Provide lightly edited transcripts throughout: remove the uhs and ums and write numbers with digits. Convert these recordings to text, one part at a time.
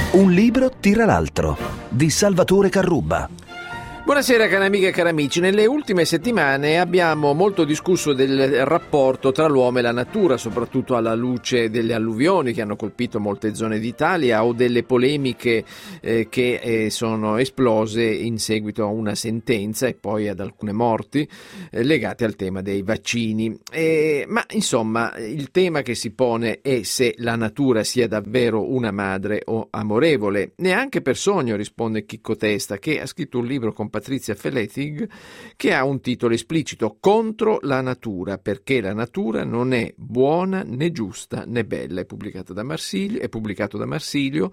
Un libro tira l'altro, di Salvatore Carrubba. Buonasera cari amiche e cari amici. Nelle ultime settimane abbiamo molto discusso del rapporto tra l'uomo e la natura, soprattutto alla luce delle alluvioni che hanno colpito molte zone d'Italia o delle polemiche che sono esplose in seguito a una sentenza e poi ad alcune morti legate al tema dei vaccini. Ma insomma il tema che si pone è se la natura sia davvero una madre o amorevole. Neanche per sogno, risponde Chicco Testa, che ha scritto un libro con Patrizia Feletig che ha un titolo esplicito: Contro la natura, perché la natura non è buona né giusta né bella. È pubblicato da Marsilio,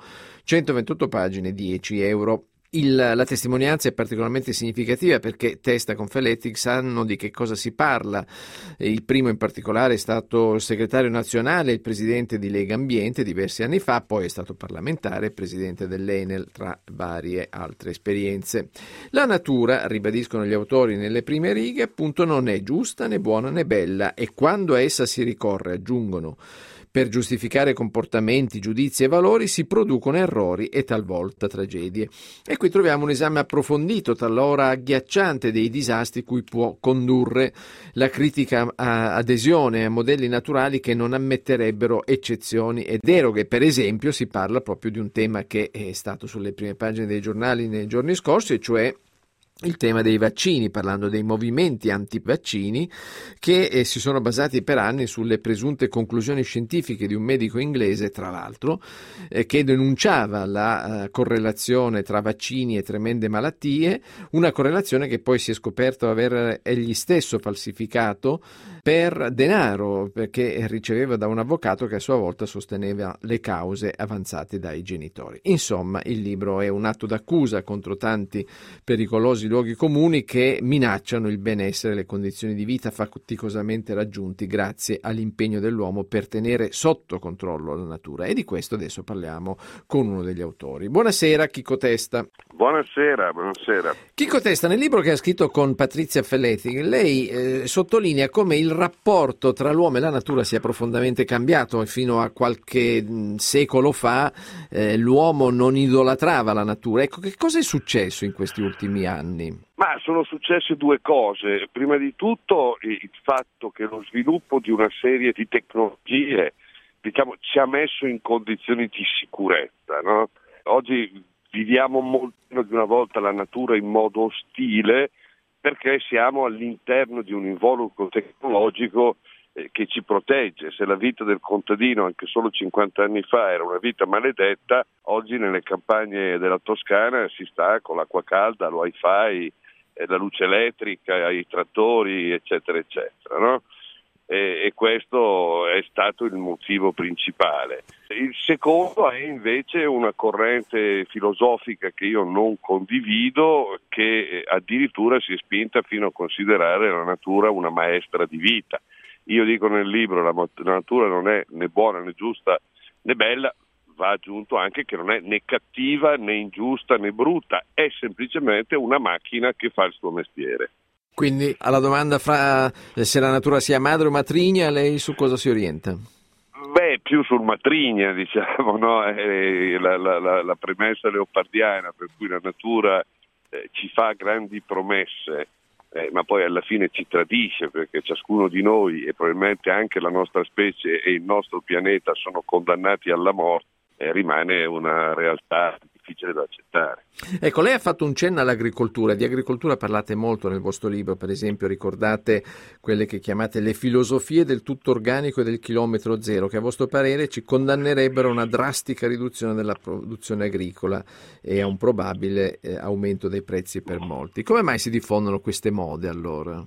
128 pagine, 10 euro. La testimonianza è particolarmente significativa perché Testa con Feletig sanno di che cosa si parla. Il primo in particolare è stato il segretario nazionale, il presidente di Lega Ambiente diversi anni fa, poi è stato parlamentare, presidente dell'Enel, tra varie altre esperienze. La natura, ribadiscono gli autori nelle prime righe, appunto non è giusta né buona né bella, e quando a essa si ricorre, aggiungono, per giustificare comportamenti, giudizi e valori, si producono errori e talvolta tragedie. E qui troviamo un esame approfondito, talora agghiacciante, dei disastri cui può condurre la critica adesione a modelli naturali che non ammetterebbero eccezioni e deroghe. Per esempio si parla proprio di un tema che è stato sulle prime pagine dei giornali nei giorni scorsi, e cioè il tema dei vaccini, parlando dei movimenti antivaccini che si sono basati per anni sulle presunte conclusioni scientifiche di un medico inglese, tra l'altro, che denunciava la correlazione tra vaccini e tremende malattie, una correlazione che poi si è scoperto aver egli stesso falsificato per denaro, perché riceveva da un avvocato che a sua volta sosteneva le cause avanzate dai genitori. Insomma, il libro è un atto d'accusa contro tanti pericolosi luoghi comuni che minacciano il benessere e le condizioni di vita faticosamente raggiunti grazie all'impegno dell'uomo per tenere sotto controllo la natura. E di questo adesso parliamo con uno degli autori. Buonasera Chicco Testa. Buonasera. Chicco Testa, nel libro che ha scritto con Patrizia Feletig, lei sottolinea come il rapporto tra l'uomo e la natura sia profondamente cambiato, e fino a qualche secolo fa l'uomo non idolatrava la natura. Ecco, che cosa è successo in questi ultimi anni? Ma sono successe due cose. Prima di tutto il fatto che lo sviluppo di una serie di tecnologie, ci ha messo in condizioni di sicurezza, no? Oggi viviamo molto meno di una volta la natura in modo ostile perché siamo all'interno di un involucro tecnologico che ci protegge. Se la vita del contadino anche solo 50 anni fa era una vita maledetta, oggi nelle campagne della Toscana si sta con l'acqua calda, il wifi, la luce elettrica, i trattori, eccetera, eccetera, no? E questo è stato il motivo principale. Il secondo è invece una corrente filosofica che io non condivido, che addirittura si è spinta fino a considerare la natura una maestra di vita. Io dico nel libro la natura non è né buona né giusta né bella, va aggiunto anche che non è né cattiva né ingiusta né brutta, è semplicemente una macchina che fa il suo mestiere. Quindi alla domanda fra se la natura sia madre o matrigna, lei su cosa si orienta? Beh, più sul matrigna, diciamo, no? È la premessa leopardiana per cui la natura ci fa grandi promesse, ma poi alla fine ci tradisce, perché ciascuno di noi e probabilmente anche la nostra specie e il nostro pianeta sono condannati alla morte. Rimane una realtà difficile da accettare. Ecco, lei ha fatto un cenno all'agricoltura. Di agricoltura parlate molto nel vostro libro, per esempio ricordate quelle che chiamate le filosofie del tutto organico e del chilometro zero, che a vostro parere ci condannerebbero a una drastica riduzione della produzione agricola e a un probabile aumento dei prezzi per molti. Come mai si diffondono queste mode allora?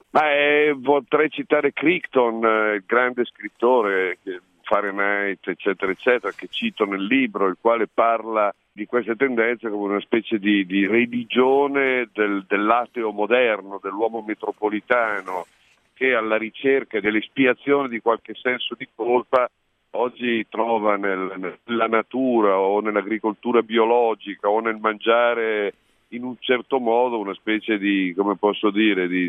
Potrei citare Crichton, il grande scrittore, Fahrenheit, eccetera, eccetera, che cito nel libro, il quale parla di queste tendenze come una specie di religione dell'ateo moderno, dell'uomo metropolitano, che alla ricerca dell'espiazione di qualche senso di colpa oggi trova nella natura o nell'agricoltura biologica o nel mangiare in un certo modo una specie di, come posso dire, di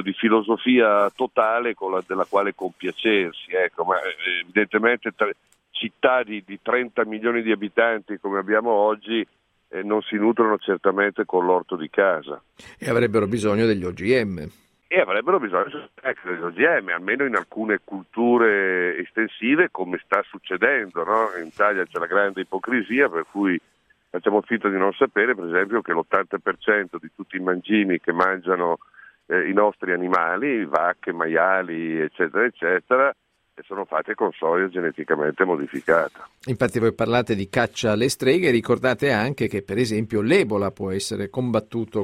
filosofia totale della quale compiacersi, ecco, ma evidentemente città di 30 milioni di abitanti come abbiamo oggi non si nutrono certamente con l'orto di casa. E avrebbero bisogno degli OGM. E avrebbero bisogno degli OGM, almeno in alcune culture estensive, come sta succedendo, no? In Italia c'è la grande ipocrisia, per cui facciamo finta di non sapere, per esempio, che l'80% di tutti i mangimi che mangiano i nostri animali, vacche, maiali, eccetera, eccetera, sono fatte con soia geneticamente modificata. Infatti voi parlate di caccia alle streghe e ricordate anche che per esempio l'Ebola può essere combattuto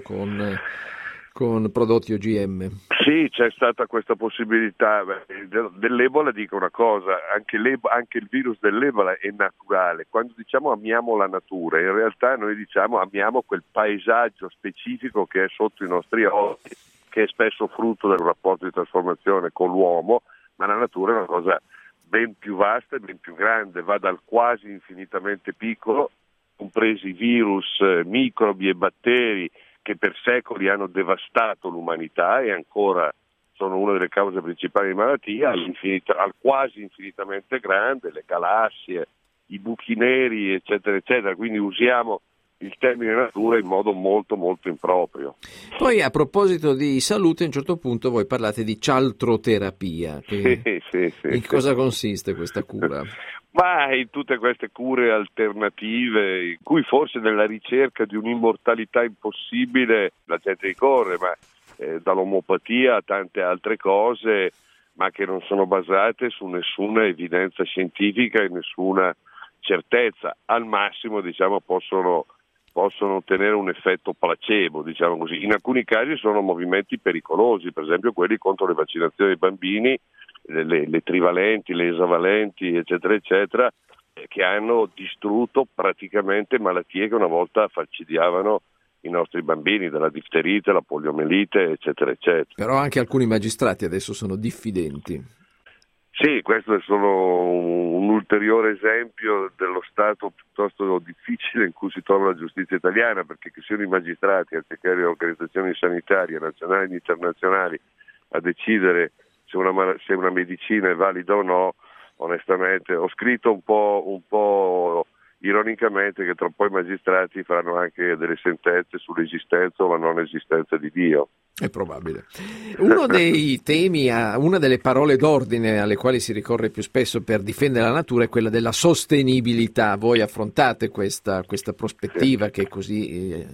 con prodotti OGM. Sì, c'è stata questa possibilità. Dell'Ebola dico una cosa, anche il virus dell'Ebola è naturale. Quando diciamo amiamo la natura, in realtà noi diciamo amiamo quel paesaggio specifico che è sotto i nostri occhi, che è spesso frutto del rapporto di trasformazione con l'uomo, ma la natura è una cosa ben più vasta e ben più grande, va dal quasi infinitamente piccolo, compresi virus, microbi e batteri che per secoli hanno devastato l'umanità e ancora sono una delle cause principali di malattia, al quasi infinitamente grande, le galassie, i buchi neri, eccetera, eccetera. Quindi usiamo il termine natura in modo molto molto improprio. Poi a proposito di salute, a un certo punto voi parlate di cialtroterapia. Sì. In cosa consiste questa cura? Ma in tutte queste cure alternative, in cui forse nella ricerca di un'immortalità impossibile la gente ricorre, ma dall'omeopatia a tante altre cose, ma che non sono basate su nessuna evidenza scientifica e nessuna certezza. Al massimo, diciamo, possono ottenere un effetto placebo, diciamo così. In alcuni casi sono movimenti pericolosi, per esempio quelli contro le vaccinazioni dei bambini, le trivalenti, le esavalenti, eccetera, eccetera, che hanno distrutto praticamente malattie che una volta falcidiavano i nostri bambini, dalla difterite, la poliomelite, eccetera, eccetera. Però anche alcuni magistrati adesso sono diffidenti. Sì, questo è solo un ulteriore esempio dello stato piuttosto difficile in cui si trova la giustizia italiana, perché che siano i magistrati, anziché le organizzazioni sanitarie nazionali e internazionali, a decidere se una medicina è valida o no, onestamente ho scritto un po' ironicamente che tra un po' i magistrati faranno anche delle sentenze sull'esistenza o la non esistenza di Dio. È probabile. Uno dei temi, una delle parole d'ordine alle quali si ricorre più spesso per difendere la natura è quella della sostenibilità. Voi affrontate questa prospettiva che è così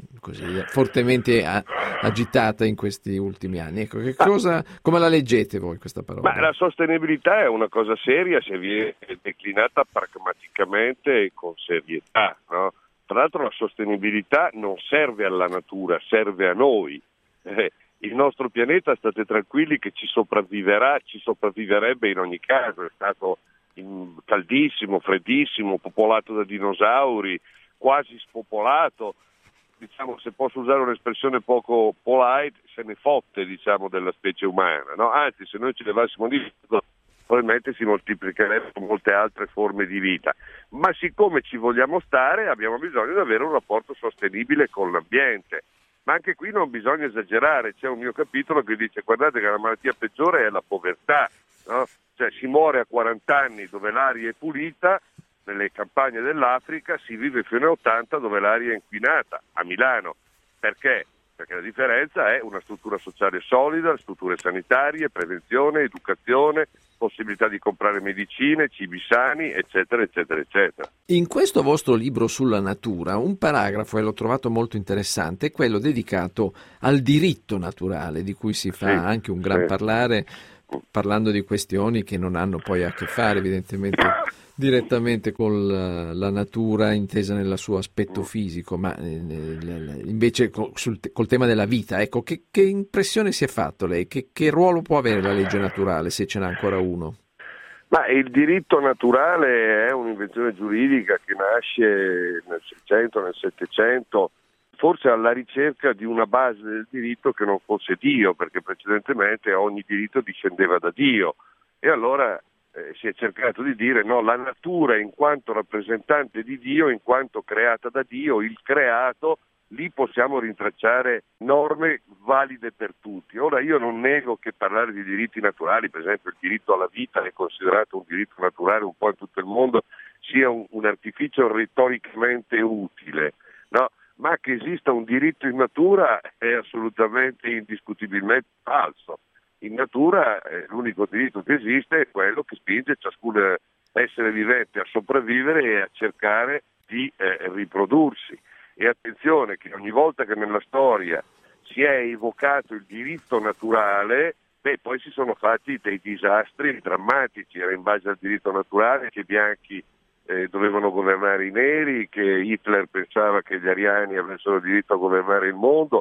fortemente agitata in questi ultimi anni. Ecco, come la leggete voi questa parola? Ma la sostenibilità è una cosa seria se viene declinata pragmaticamente e con serietà, no? Tra l'altro la sostenibilità non serve alla natura, serve a noi. Il nostro pianeta, state tranquilli che ci sopravviverebbe in ogni caso, è stato caldissimo, freddissimo, popolato da dinosauri, quasi spopolato, diciamo, se posso usare un'espressione poco polite, se ne fotte, diciamo, della specie umana, no? Anzi, se noi ci levassimo di mezzo, probabilmente si moltiplicherebbero molte altre forme di vita, ma siccome ci vogliamo stare abbiamo bisogno di avere un rapporto sostenibile con l'ambiente. Ma anche qui non bisogna esagerare, c'è un mio capitolo che dice guardate che la malattia peggiore è la povertà, no? Cioè si muore a 40 anni dove l'aria è pulita, nelle campagne dell'Africa si vive fino a 80 dove l'aria è inquinata, a Milano. Perché? Perché la differenza è una struttura sociale solida, strutture sanitarie, prevenzione, educazione, possibilità di comprare medicine, cibi sani, eccetera, eccetera, eccetera. In questo vostro libro sulla natura, un paragrafo, e l'ho trovato molto interessante, è quello dedicato al diritto naturale, di cui si fa anche un gran parlare, parlando di questioni che non hanno poi a che fare evidentemente direttamente con la natura intesa nel suo aspetto fisico, ma invece col tema della vita. Ecco, che impressione si è fatto lei? Che ruolo può avere la legge naturale, se ce n'è ancora uno? Ma il diritto naturale è un'invenzione giuridica che nasce nel 600, nel 700, forse alla ricerca di una base del diritto che non fosse Dio, perché precedentemente ogni diritto discendeva da Dio. E allora si è cercato di dire no, la natura in quanto rappresentante di Dio, in quanto creata da Dio, il creato lì possiamo rintracciare norme valide per tutti. Ora io non nego che parlare di diritti naturali, per esempio il diritto alla vita è considerato un diritto naturale un po' in tutto il mondo, sia un artificio retoricamente utile, no? Ma che esista un diritto in natura è assolutamente indiscutibilmente falso. In natura l'unico diritto che esiste è quello che spinge ciascun essere vivente a sopravvivere e a cercare di riprodursi. E attenzione che ogni volta che nella storia si è evocato il diritto naturale, poi si sono fatti dei disastri drammatici. Era in base al diritto naturale che i bianchi dovevano governare i neri, che Hitler pensava che gli ariani avessero diritto a governare il mondo.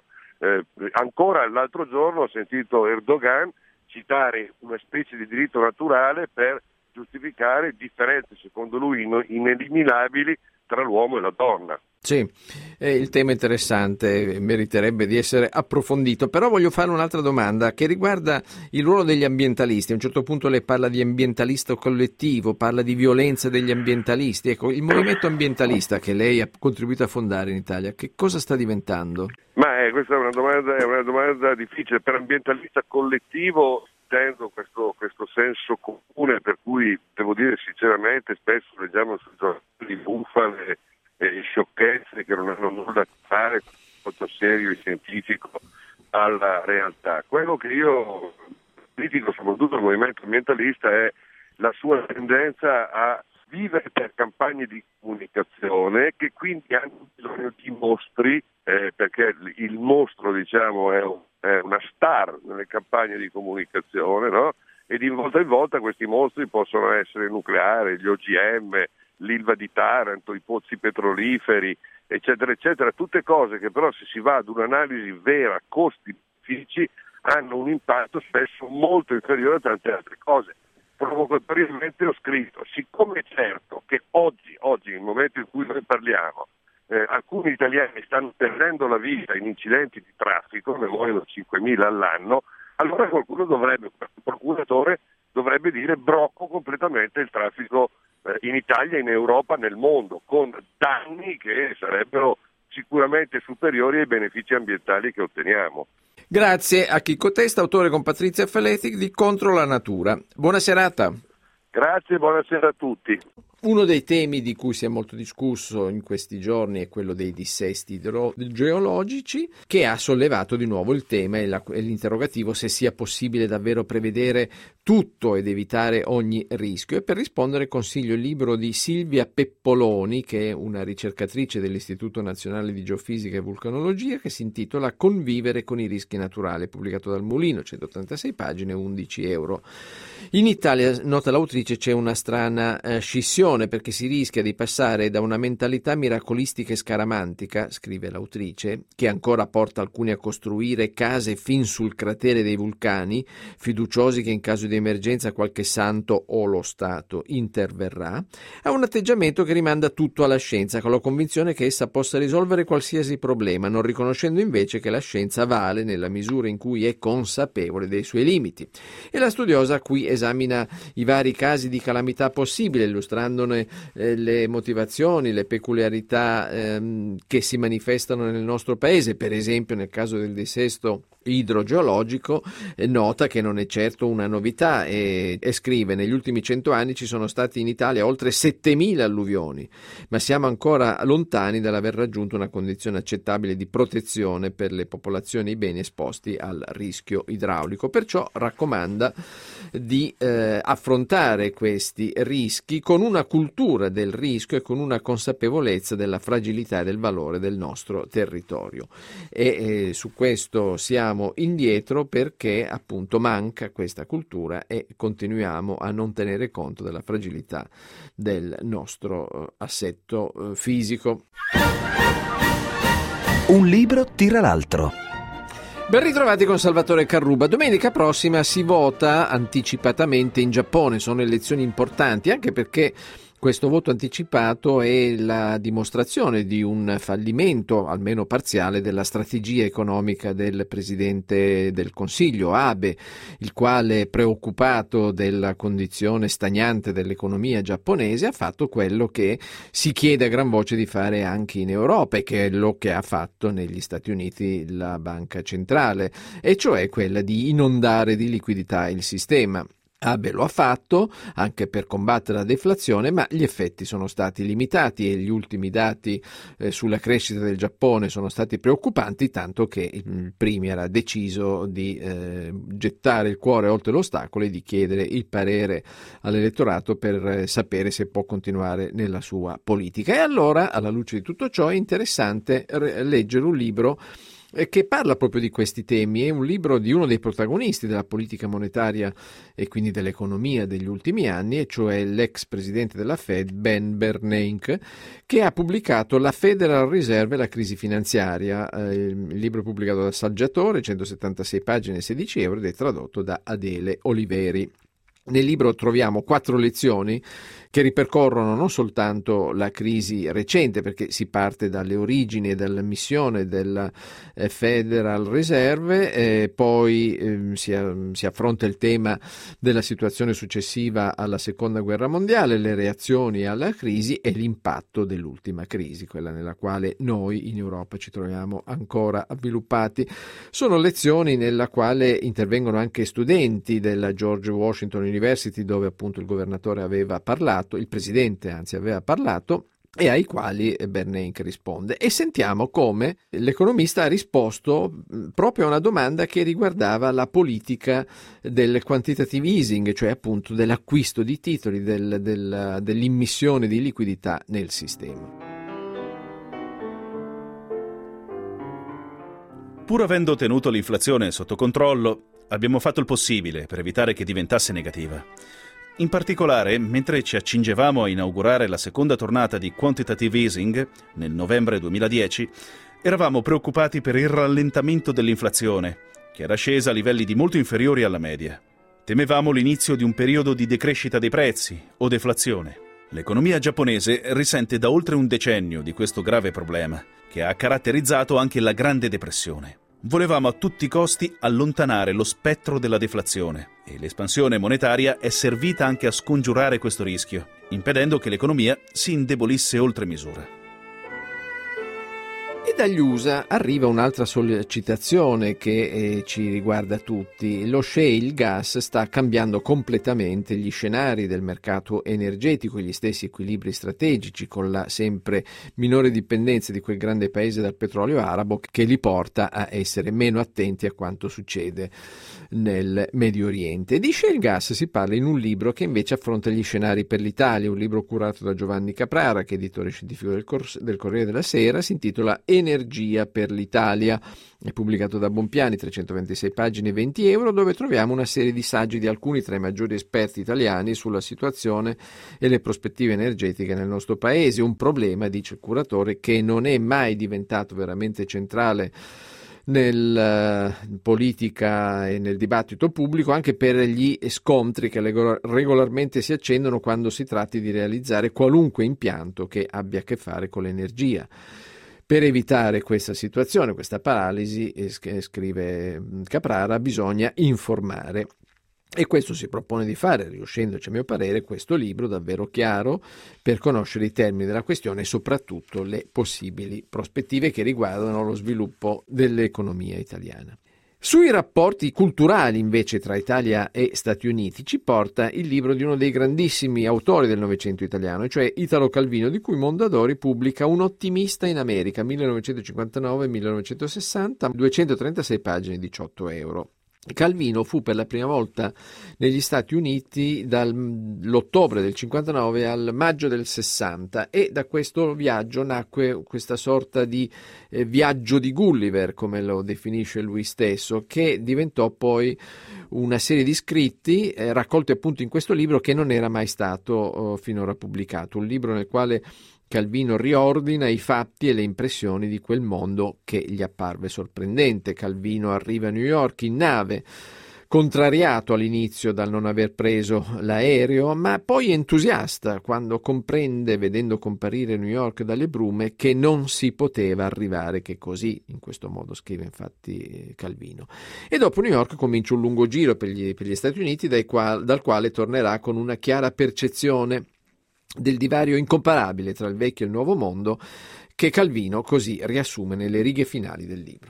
Ancora l'altro giorno ho sentito Erdogan citare una specie di diritto naturale per giustificare differenze secondo lui ineliminabili tra l'uomo e la donna. Sì, il tema è interessante, meriterebbe di essere approfondito, però voglio fare un'altra domanda che riguarda il ruolo degli ambientalisti. A un certo punto lei parla di ambientalista collettivo, parla di violenza degli ambientalisti. Ecco, il movimento ambientalista che lei ha contribuito a fondare in Italia, che cosa sta diventando? Ma questa è una domanda difficile. Per ambientalista collettivo intendo questo senso comune per cui, devo dire sinceramente, spesso leggiamo sui giornali di bufale e sciocchezze che non hanno nulla a che fare con molto serio e scientifico alla realtà. Quello che io critico soprattutto il movimento ambientalista è la sua tendenza a vivere per campagne di comunicazione che quindi hanno bisogno di mostri, perché il mostro, diciamo, è una star nelle campagne di comunicazione, no? E di volta in volta questi mostri possono essere il nucleare, gli OGM, l'Ilva di Taranto, i pozzi petroliferi, eccetera, eccetera, tutte cose che però se si va ad un'analisi vera, costi-benefici, hanno un impatto spesso molto inferiore a tante altre cose. Provocatoriamente ho scritto, siccome è certo che oggi, nel momento in cui noi parliamo, alcuni italiani stanno perdendo la vita in incidenti di traffico, ne muoiono 5.000 all'anno, allora qualcuno il procuratore dovrebbe dire blocco completamente il traffico in Italia, in Europa, nel mondo, con danni che sarebbero sicuramente superiori ai benefici ambientali che otteniamo. Grazie a Chicco Testa, autore con Patrizia Feletti di Contro la Natura. Buona serata. Grazie, buonasera a tutti. Uno dei temi di cui si è molto discusso in questi giorni è quello dei dissesti geologici, che ha sollevato di nuovo il tema e l'interrogativo se sia possibile davvero prevedere tutto ed evitare ogni rischio. E per rispondere consiglio il libro di Silvia Peppoloni, che è una ricercatrice dell'Istituto Nazionale di Geofisica e Vulcanologia, che si intitola Convivere con i rischi naturali, pubblicato dal Mulino, 186 pagine, 11 euro. In Italia, nota l'autrice, c'è una strana scissione, perché si rischia di passare da una mentalità miracolistica e scaramantica, scrive l'autrice, che ancora porta alcuni a costruire case fin sul cratere dei vulcani, fiduciosi che in caso di emergenza qualche santo o lo Stato interverrà, a un atteggiamento che rimanda tutto alla scienza, con la convinzione che essa possa risolvere qualsiasi problema, non riconoscendo invece che la scienza vale nella misura in cui è consapevole dei suoi limiti. E la studiosa qui esamina i vari casi di calamità possibili, illustrandone le motivazioni, le peculiarità che si manifestano nel nostro paese. Per esempio, nel caso del dissesto idrogeologico, nota che non è certo una novità e scrive: negli ultimi 100 anni ci sono stati in Italia oltre 7.000 alluvioni, ma siamo ancora lontani dall'aver raggiunto una condizione accettabile di protezione per le popolazioni e i beni esposti al rischio idraulico. Perciò raccomanda di affrontare questi rischi con una cultura del rischio e con una consapevolezza della fragilità e del valore del nostro territorio. E su questo siamo indietro perché appunto manca questa cultura e continuiamo a non tenere conto della fragilità del nostro assetto fisico. Un libro tira l'altro. Ben ritrovati con Salvatore Carruba. Domenica prossima si vota anticipatamente in Giappone, sono elezioni importanti anche perché Questo voto anticipato è la dimostrazione di un fallimento, almeno parziale, della strategia economica del Presidente del Consiglio, Abe, il quale, preoccupato della condizione stagnante dell'economia giapponese, ha fatto quello che si chiede a gran voce di fare anche in Europa e che è quello che ha fatto negli Stati Uniti la Banca Centrale, e cioè quella di inondare di liquidità il sistema. Abe lo ha fatto anche per combattere la deflazione, ma gli effetti sono stati limitati e gli ultimi dati sulla crescita del Giappone sono stati preoccupanti, tanto che il premier ha deciso di gettare il cuore oltre l'ostacolo e di chiedere il parere all'elettorato per sapere se può continuare nella sua politica. E allora, alla luce di tutto ciò, è interessante leggere un libro che parla proprio di questi temi. È un libro di uno dei protagonisti della politica monetaria e quindi dell'economia degli ultimi anni, e cioè l'ex presidente della Fed, Ben Bernanke, che ha pubblicato La Federal Reserve e la crisi finanziaria. Il libro è pubblicato da Saggiatore, 176 pagine e 16 euro, ed è tradotto da Adele Oliveri. Nel libro troviamo 4 lezioni che ripercorrono non soltanto la crisi recente, perché si parte dalle origini e dalla missione della Federal Reserve, poi si affronta il tema della situazione successiva alla Seconda Guerra Mondiale, le reazioni alla crisi e l'impatto dell'ultima crisi, quella nella quale noi in Europa ci troviamo ancora avviluppati. Sono lezioni nella quale intervengono anche studenti della George Washington University, dove appunto il governatore aveva parlato, il presidente anzi aveva parlato, e ai quali Bernanke risponde. E sentiamo come l'economista ha risposto proprio a una domanda che riguardava la politica del quantitative easing, cioè appunto dell'acquisto di titoli, dell'immissione di liquidità nel sistema. Pur avendo tenuto l'inflazione sotto controllo, abbiamo fatto il possibile per evitare che diventasse negativa. In particolare, mentre ci accingevamo a inaugurare la seconda tornata di quantitative easing nel novembre 2010, eravamo preoccupati per il rallentamento dell'inflazione, che era scesa a livelli di molto inferiori alla media. Temevamo l'inizio di un periodo di decrescita dei prezzi o deflazione. L'economia giapponese risente da oltre un decennio di questo grave problema, che ha caratterizzato anche la Grande Depressione. Volevamo a tutti i costi allontanare lo spettro della deflazione e l'espansione monetaria è servita anche a scongiurare questo rischio, impedendo che l'economia si indebolisse oltre misura. E dagli USA arriva un'altra sollecitazione che ci riguarda tutti. Lo shale gas sta cambiando completamente gli scenari del mercato energetico e gli stessi equilibri strategici, con la sempre minore dipendenza di quel grande paese dal petrolio arabo, che li porta a essere meno attenti a quanto succede nel Medio Oriente. Di shale gas si parla in un libro che invece affronta gli scenari per l'Italia, un libro curato da Giovanni Caprara, che è editore scientifico del Corriere della Sera. Si intitola Energia per l'Italia, è pubblicato da Bompiani, 326 pagine e 20 euro, dove troviamo una serie di saggi di alcuni tra i maggiori esperti italiani sulla situazione e le prospettive energetiche nel nostro paese. Un problema, dice il curatore, che non è mai diventato veramente centrale nella politica e nel dibattito pubblico, anche per gli scontri che regolarmente si accendono quando si tratti di realizzare qualunque impianto che abbia a che fare con l'energia. Per evitare questa situazione, questa paralisi, scrive Caprara, bisogna informare. E questo si propone di fare, riuscendoci a mio parere questo libro davvero chiaro per conoscere i termini della questione e soprattutto le possibili prospettive che riguardano lo sviluppo dell'economia italiana. Sui rapporti culturali invece tra Italia e Stati Uniti ci porta il libro di uno dei grandissimi autori del Novecento italiano, cioè Italo Calvino, di cui Mondadori pubblica Un ottimista in America, 1959-1960, 236 pagine, 18 euro. Calvino fu per la prima volta negli Stati Uniti dall'ottobre del 59 al maggio del 60, e da questo viaggio nacque questa sorta di viaggio di Gulliver, come lo definisce lui stesso, che diventò poi una serie di scritti raccolti appunto in questo libro, che non era mai stato finora pubblicato, un libro nel quale Calvino riordina i fatti e le impressioni di quel mondo che gli apparve sorprendente. Calvino arriva a New York in nave contrariato all'inizio dal non aver preso l'aereo, ma poi entusiasta quando comprende, vedendo comparire New York dalle brume, che non si poteva arrivare che così. In questo modo scrive infatti Calvino. E dopo New York comincia un lungo giro per gli Stati Uniti, dal quale tornerà con una chiara percezione del divario incomparabile tra il vecchio e il nuovo mondo, che Calvino così riassume nelle righe finali del libro.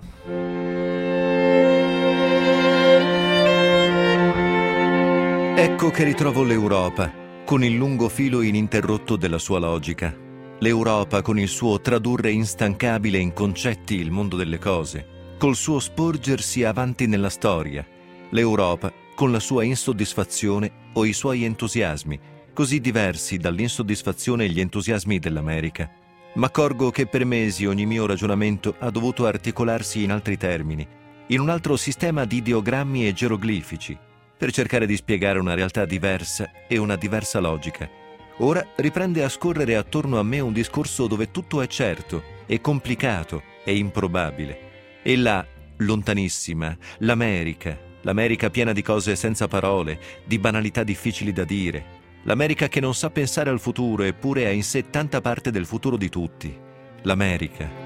Ecco che ritrovo l'Europa, con il lungo filo ininterrotto della sua logica. L'Europa con il suo tradurre instancabile in concetti il mondo delle cose, col suo sporgersi avanti nella storia. L'Europa con la sua insoddisfazione o i suoi entusiasmi, così diversi dall'insoddisfazione e gli entusiasmi dell'America. M'accorgo che per mesi ogni mio ragionamento ha dovuto articolarsi in altri termini, in un altro sistema di ideogrammi e geroglifici, per cercare di spiegare una realtà diversa e una diversa logica. Ora riprende a scorrere attorno a me un discorso dove tutto è certo, è complicato, è improbabile. E là, lontanissima, l'America piena di cose senza parole, di banalità difficili da dire, l'America che non sa pensare al futuro eppure ha in sé tanta parte del futuro di tutti, l'America.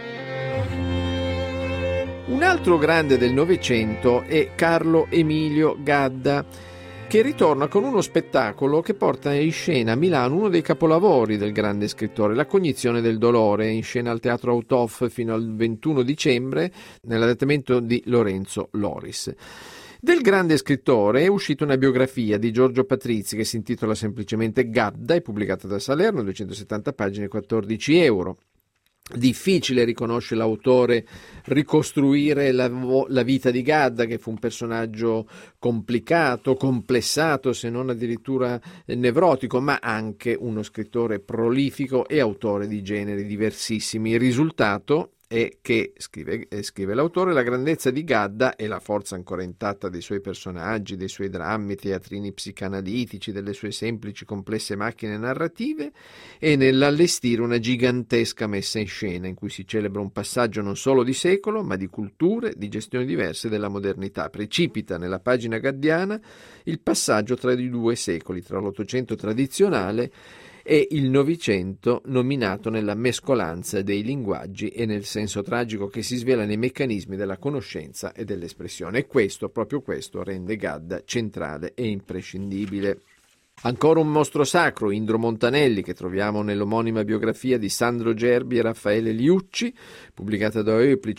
Un altro grande del Novecento è Carlo Emilio Gadda, che ritorna con uno spettacolo che porta in scena a Milano uno dei capolavori del grande scrittore, La cognizione del dolore, in scena al Teatro Autof fino al 21 dicembre, nell'adattamento di Lorenzo Loris. Del grande scrittore è uscita una biografia di Giorgio Patrizi che si intitola semplicemente Gadda, è pubblicata da Salerno, 270 pagine, 14 euro. Difficile, riconosce l'autore, ricostruire la vita di Gadda, che fu un personaggio complicato, complessato, se non addirittura nevrotico, ma anche uno scrittore prolifico e autore di generi diversissimi. Il risultato è che, scrive l'autore, la grandezza di Gadda e la forza ancora intatta dei suoi personaggi, dei suoi drammi, teatrini psicanalitici, delle sue semplici complesse macchine narrative, è nell'allestire una gigantesca messa in scena in cui si celebra un passaggio non solo di secolo, ma di culture, di gestioni diverse della modernità. Precipita nella pagina gaddiana il passaggio tra i due secoli, tra l'Ottocento tradizionale e il Novecento, nominato nella mescolanza dei linguaggi e nel senso tragico che si svela nei meccanismi della conoscenza e dell'espressione. E proprio questo, rende Gadda centrale e imprescindibile. Ancora un mostro sacro, Indro Montanelli, che troviamo nell'omonima biografia di Sandro Gerbi e Raffaele Liucci, pubblicata da Eupli,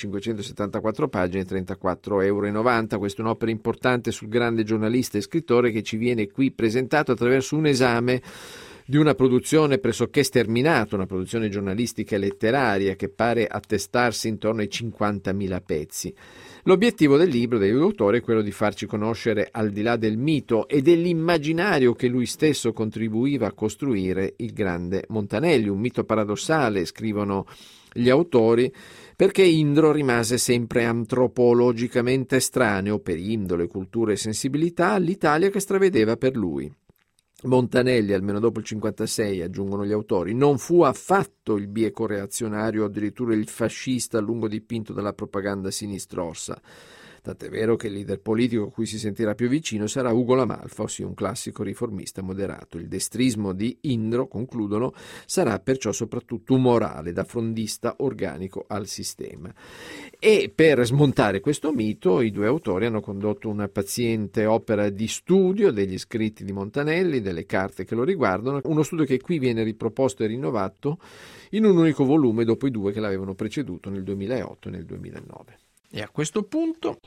574 pagine, 34,90 euro. Questa è un'opera importante sul grande giornalista e scrittore che ci viene qui presentato attraverso un esame di una produzione pressoché sterminata, una produzione giornalistica e letteraria che pare attestarsi intorno ai 50.000 pezzi. L'obiettivo del libro dell'autore è quello di farci conoscere, al di là del mito e dell'immaginario che lui stesso contribuiva a costruire, il grande Montanelli, un mito paradossale, scrivono gli autori, perché Indro rimase sempre antropologicamente estraneo per indole, cultura e sensibilità all'Italia che stravedeva per lui. Montanelli, almeno dopo il 56, aggiungono gli autori, non fu affatto il bieco reazionario o addirittura il fascista a lungo dipinto dalla propaganda sinistrorsa. Tant'è vero che il leader politico a cui si sentirà più vicino sarà Ugo La Malfa, ossia un classico riformista moderato. Il destrismo di Indro, concludono, sarà perciò soprattutto umorale, da frondista organico al sistema. E per smontare questo mito i due autori hanno condotto una paziente opera di studio degli scritti di Montanelli, delle carte che lo riguardano, uno studio che qui viene riproposto e rinnovato in un unico volume dopo i due che l'avevano preceduto nel 2008 e nel 2009. E a questo punto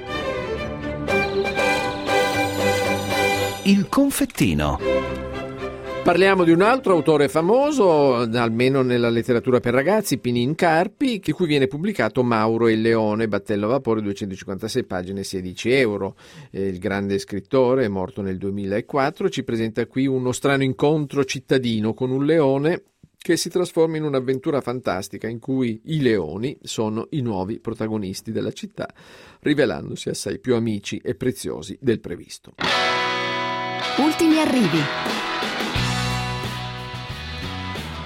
il confettino. Parliamo di un altro autore famoso, almeno nella letteratura per ragazzi, Pinin Carpi, di cui viene pubblicato Mauro e il Leone, battello a vapore, 256 pagine, 16 euro. Il grande scrittore, morto nel 2004, ci presenta qui uno strano incontro cittadino con un leone che si trasforma in un'avventura fantastica in cui i leoni sono i nuovi protagonisti della città, rivelandosi assai più amici e preziosi del previsto. Ultimi arrivi.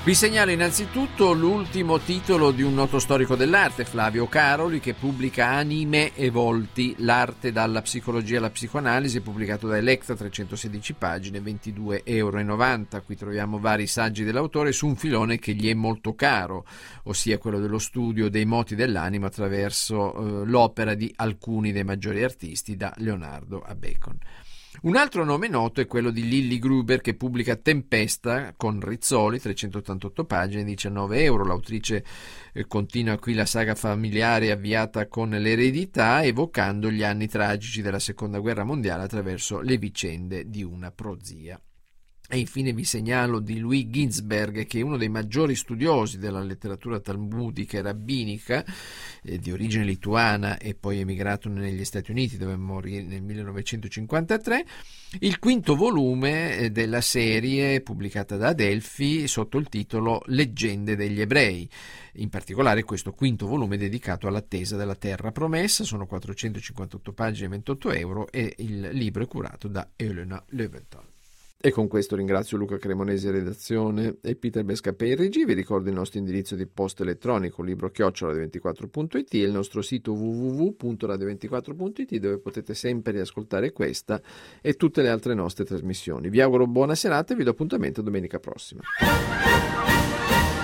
Vi segnalo innanzitutto l'ultimo titolo di un noto storico dell'arte, Flavio Caroli, che pubblica Anime e volti, l'arte dalla psicologia alla psicoanalisi, pubblicato da Electra, 316 pagine, 22,90 €. Qui troviamo vari saggi dell'autore su un filone che gli è molto caro, ossia quello dello studio dei moti dell'anima attraverso l'opera di alcuni dei maggiori artisti, da Leonardo a Bacon. Un altro nome noto è quello di Lilli Gruber, che pubblica Tempesta con Rizzoli, 388 pagine, 19 €. L'autrice continua qui la saga familiare avviata con l'eredità, evocando gli anni tragici della Seconda Guerra Mondiale attraverso le vicende di una prozia. E infine vi segnalo di Louis Ginsberg, che è uno dei maggiori studiosi della letteratura talmudica e rabbinica, di origine lituana e poi emigrato negli Stati Uniti, dove morì nel 1953. Il quinto volume della serie, pubblicata da Adelphi, sotto il titolo Leggende degli Ebrei. In particolare questo quinto volume è dedicato all'attesa della terra promessa, sono 458 pagine, 28 € e il libro è curato da Elena Leventhal. E con questo ringrazio Luca Cremonesi in redazione e Peter Bescapè in regia. Vi ricordo il nostro indirizzo di posta elettronico libro@radio24.it e il nostro sito www.radio24.it, dove potete sempre riascoltare questa e tutte le altre nostre trasmissioni. Vi auguro buona serata e vi do appuntamento domenica prossima.